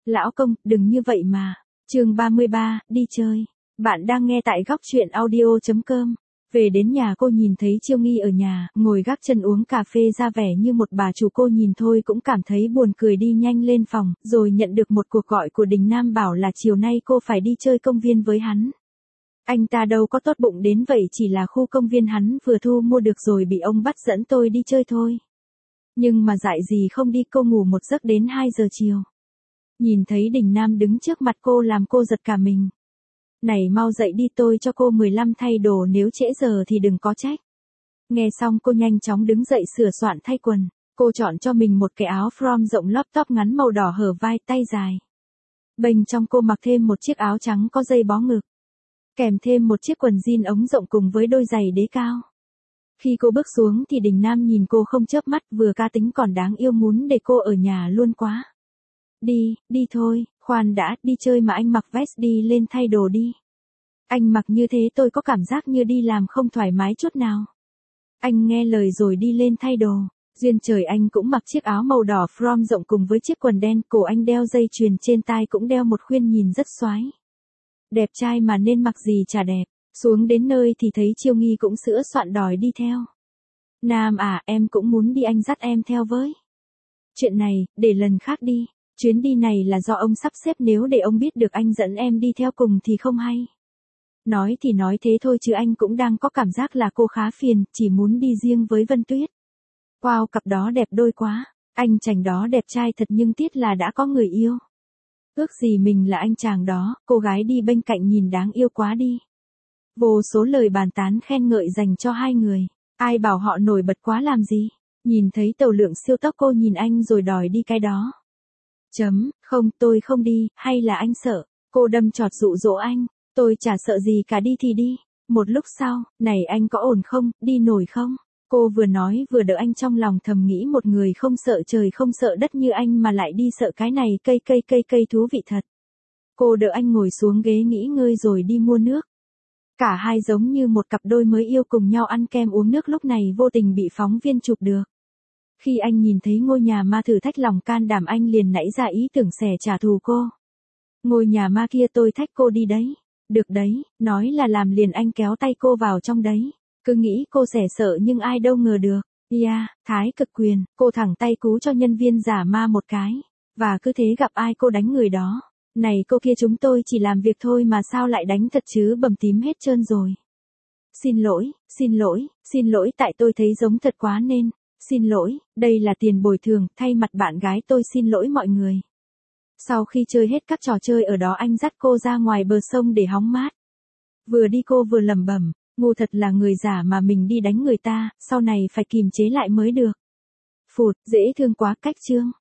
Lão công, đừng như vậy mà. Chương 33, đi chơi. Bạn đang nghe tại góc truyện audio.com. Về đến nhà cô nhìn thấy Chiêu Nghi ở nhà, ngồi gác chân uống cà phê ra vẻ như một bà chủ, cô nhìn thôi cũng cảm thấy buồn cười, đi nhanh lên phòng, rồi nhận được một cuộc gọi của Đình Nam bảo là chiều nay cô phải đi chơi công viên với hắn. Anh ta đâu có tốt bụng đến vậy, chỉ là khu công viên hắn vừa thu mua được rồi bị ông bắt dẫn tôi đi chơi thôi. Nhưng mà dại gì không đi, cô ngủ một giấc đến 2 giờ chiều. Nhìn thấy Đình Nam đứng trước mặt cô làm cô giật cả mình. Này mau dậy đi, tôi cho cô 15 thay đồ, nếu trễ giờ thì đừng có trách. Nghe xong cô nhanh chóng đứng dậy sửa soạn thay quần. Cô chọn cho mình một cái áo from rộng lóp top ngắn màu đỏ hở vai tay dài. Bên trong cô mặc thêm một chiếc áo trắng có dây bó ngực. Kèm thêm một chiếc quần jean ống rộng cùng với đôi giày đế cao. Khi cô bước xuống thì Đình Nam nhìn cô không chớp mắt, vừa cá tính còn đáng yêu, muốn để cô ở nhà luôn quá. Đi thôi, khoan đã, đi chơi mà anh mặc vest, đi lên thay đồ đi. Anh mặc như thế tôi có cảm giác như đi làm không thoải mái chút nào. Anh nghe lời rồi đi lên thay đồ. Duyên trời, anh cũng mặc chiếc áo màu đỏ from rộng cùng với chiếc quần đen, cổ anh đeo dây chuyền, trên tai cũng đeo một khuyên, nhìn rất xoái. Đẹp trai mà nên mặc gì chả đẹp. Xuống đến nơi thì thấy Chiêu Nghi cũng sữa soạn đòi đi theo. Nam à, em cũng muốn đi, anh dắt em theo với. Chuyện này, để lần khác đi. Chuyến đi này là do ông sắp xếp, nếu để ông biết được anh dẫn em đi theo cùng thì không hay. Nói thì nói thế thôi chứ anh cũng đang có cảm giác là cô khá phiền, chỉ muốn đi riêng với Vân Tuyết. Wow, cặp đó đẹp đôi quá. Anh chàng đó đẹp trai thật nhưng tiếc là đã có người yêu. Ước gì mình là anh chàng đó, cô gái đi bên cạnh nhìn đáng yêu quá đi. Vô số lời bàn tán khen ngợi dành cho hai người. Ai bảo họ nổi bật quá làm gì. Nhìn thấy tàu lượng siêu tốc cô nhìn anh rồi đòi đi cái đó. Không, tôi không đi, hay là anh sợ? Cô đâm chọt dụ dỗ anh. Tôi chả sợ gì cả, đi thì đi. Một lúc sau, này anh có ổn không, đi nổi không? Cô vừa nói vừa đỡ anh, trong lòng thầm nghĩ một người không sợ trời không sợ đất như anh mà lại đi sợ cái này, cây thú vị thật. Cô đỡ anh ngồi xuống ghế nghỉ ngơi rồi đi mua nước. Cả hai giống như một cặp đôi mới yêu cùng nhau ăn kem uống nước, lúc này vô tình bị phóng viên chụp được. Khi anh nhìn thấy ngôi nhà ma thử thách lòng can đảm, anh liền nảy ra ý tưởng xẻ trả thù cô. Ngôi nhà ma kia tôi thách cô đi đấy. Được đấy, nói là làm liền, anh kéo tay cô vào trong đấy. Cứ nghĩ cô xẻ sợ nhưng ai đâu ngờ được. Thái cực quyền, cô thẳng tay cú cho nhân viên giả ma một cái. Và cứ thế gặp ai cô đánh người đó. Này cô kia, chúng tôi chỉ làm việc thôi mà sao lại đánh thật chứ, bầm tím hết trơn rồi. Xin lỗi, tại tôi thấy giống thật quá nên. Xin lỗi, đây là tiền bồi thường, thay mặt bạn gái tôi xin lỗi mọi người. Sau khi chơi hết các trò chơi ở đó, anh dắt cô ra ngoài bờ sông để hóng mát. Vừa đi cô vừa lẩm bẩm, ngu thật là người giả mà mình đi đánh người ta, sau này phải kìm chế lại mới được. Phụt, dễ thương quá, cách chương.